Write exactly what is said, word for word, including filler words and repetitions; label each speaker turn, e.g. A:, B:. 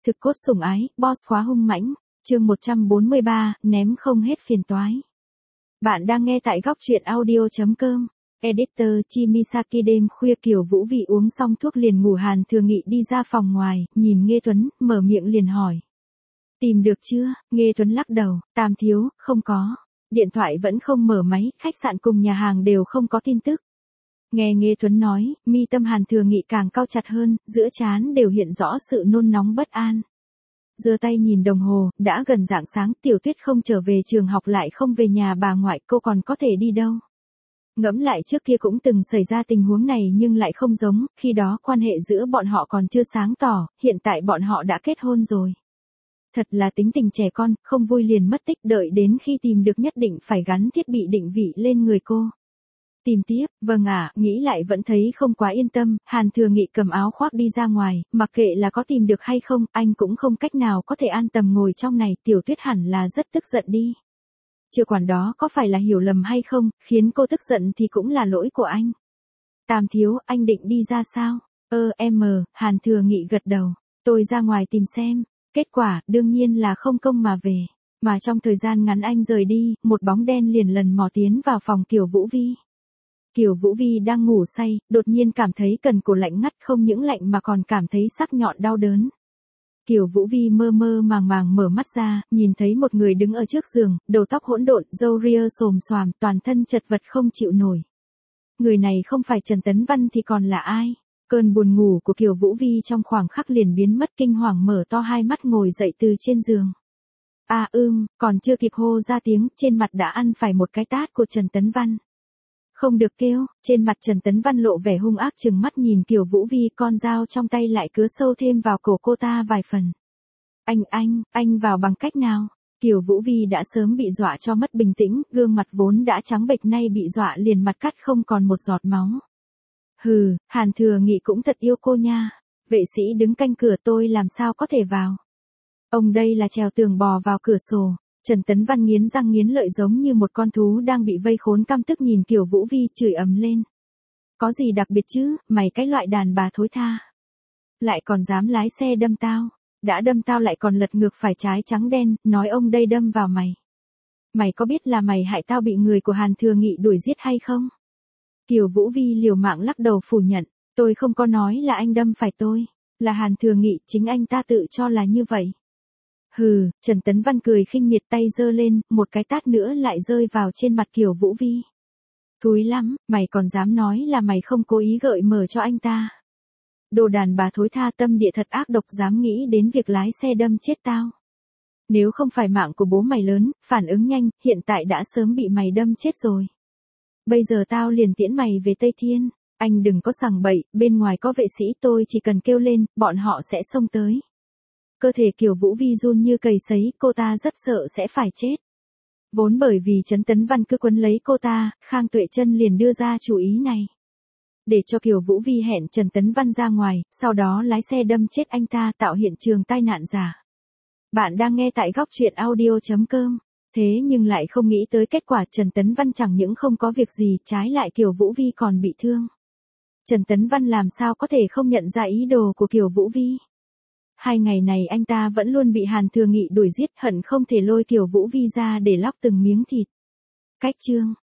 A: Thực cốt sủng ái, boss khóa hung mãnh, chương một trăm bốn mươi ba, ném không hết phiền toái. Bạn đang nghe tại góc truyện audio.com. Editor Chimisaki. Đêm khuya Kiều Vũ Vi uống xong thuốc liền ngủ. Hàn Thừa Nghị đi ra phòng ngoài, nhìn Nghê Tuấn, mở miệng liền hỏi. Tìm được chưa? Nghê Tuấn lắc đầu, Tam thiếu, không có. Điện thoại vẫn không mở máy, khách sạn cùng nhà hàng đều không có tin tức. Nghe Nghê Tuấn nói, mi tâm Hàn Thừa Nghị càng cau chặt hơn, giữa trán đều hiện rõ sự nôn nóng bất an. Giơ tay nhìn đồng hồ, đã gần rạng sáng. Tiểu Tuyết không trở về trường học, lại không về nhà bà ngoại, cô còn có thể đi đâu? Ngẫm lại trước kia cũng từng xảy ra tình huống này nhưng lại không giống, khi đó quan hệ giữa bọn họ còn chưa sáng tỏ, hiện tại bọn họ đã kết hôn rồi. Thật là tính tình trẻ con, không vui liền mất tích, đợi đến khi tìm được nhất định phải gắn thiết bị định vị lên người cô. Tìm tiếp, vâng ạ, à, nghĩ lại vẫn thấy không quá yên tâm. Hàn Thừa Nghị cầm áo khoác đi ra ngoài, mặc kệ là có tìm được hay không, anh cũng không cách nào có thể an tâm ngồi trong này. Tiểu Tuyết hẳn là rất tức giận đi. Chưa quản đó có phải là hiểu lầm hay không, khiến cô tức giận thì cũng là lỗi của anh. Tam thiếu, anh định đi ra sao? Ơ em mờ, Hàn Thừa Nghị gật đầu. Tôi ra ngoài tìm xem. Kết quả, đương nhiên là không công mà về. Mà trong thời gian ngắn anh rời đi, một bóng đen liền lần mò tiến vào phòng Kiều Vũ Vi. Kiều Vũ Vi đang ngủ say, đột nhiên cảm thấy cần cổ lạnh ngắt, không những lạnh mà còn cảm thấy sắc nhọn đau đớn. Kiều Vũ Vi mơ mơ màng màng mở mắt ra, nhìn thấy một người đứng ở trước giường, đầu tóc hỗn độn, râu ria xồm xoàm, toàn thân chật vật không chịu nổi. Người này không phải Trần Tấn Văn thì còn là ai? Cơn buồn ngủ của Kiều Vũ Vi trong khoảng khắc liền biến mất, kinh hoàng mở to hai mắt ngồi dậy từ trên giường. À ưm, còn chưa kịp hô ra tiếng, trên mặt đã ăn phải một cái tát của Trần Tấn Văn. Không được kêu, trên mặt Trần Tấn Văn lộ vẻ hung ác, trừng mắt nhìn Kiều Vũ Vi, con dao trong tay lại cứa sâu thêm vào cổ cô ta vài phần. Anh anh, anh vào bằng cách nào? Kiều Vũ Vi đã sớm bị dọa cho mất bình tĩnh, gương mặt vốn đã trắng bệch nay bị dọa liền mặt cắt không còn một giọt máu. Hừ, Hàn Thừa Nghị cũng thật yêu cô nha. Vệ sĩ đứng canh cửa, tôi làm sao có thể vào? Ông đây là trèo tường bò vào cửa sổ. Trần Tấn Văn nghiến răng nghiến lợi giống như một con thú đang bị vây khốn, căm tức nhìn Kiều Vũ Vi, chửi ầm lên. Có gì đặc biệt chứ, mày cái loại đàn bà thối tha. Lại còn dám lái xe đâm tao. Đã đâm tao lại còn lật ngược phải trái trắng đen, nói ông đây đâm vào mày. Mày có biết là mày hại tao bị người của Hàn Thừa Nghị đuổi giết hay không? Kiều Vũ Vi liều mạng lắc đầu phủ nhận. Tôi không có nói là anh đâm phải tôi. Là Hàn Thừa Nghị, chính anh ta tự cho là như vậy. Hừ, Trần Tấn Văn cười khinh miệt, tay giơ lên, một cái tát nữa lại rơi vào trên mặt Kiều Vũ Vi. Thúi lắm, mày còn dám nói là mày không cố ý gợi mở cho anh ta. Đồ đàn bà thối tha, tâm địa thật ác độc, dám nghĩ đến việc lái xe đâm chết tao. Nếu không phải mạng của bố mày lớn, phản ứng nhanh, hiện tại đã sớm bị mày đâm chết rồi. Bây giờ tao liền tiễn mày về Tây Thiên. Anh đừng có sằng bậy, bên ngoài có vệ sĩ, tôi chỉ cần kêu lên, bọn họ sẽ xông tới. Cơ thể Kiều Vũ Vi run như cầy sấy, cô ta rất sợ sẽ phải chết. Vốn bởi vì Trần Tấn Văn cứ quấn lấy cô ta, Khang Tuệ Trân liền đưa ra chủ ý này. Để cho Kiều Vũ Vi hẹn Trần Tấn Văn ra ngoài, sau đó lái xe đâm chết anh ta, tạo hiện trường tai nạn giả. Bạn đang nghe tại góc truyện audio.com. Thế nhưng lại không nghĩ tới kết quả Trần Tấn Văn chẳng những không có việc gì, trái lại Kiều Vũ Vi còn bị thương. Trần Tấn Văn làm sao có thể không nhận ra ý đồ của Kiều Vũ Vi? Hai ngày này anh ta vẫn luôn bị Hàn Thừa Nghị đuổi giết, hận không thể lôi Kiều Vũ Vi ra để lóc từng miếng thịt. Cách chương,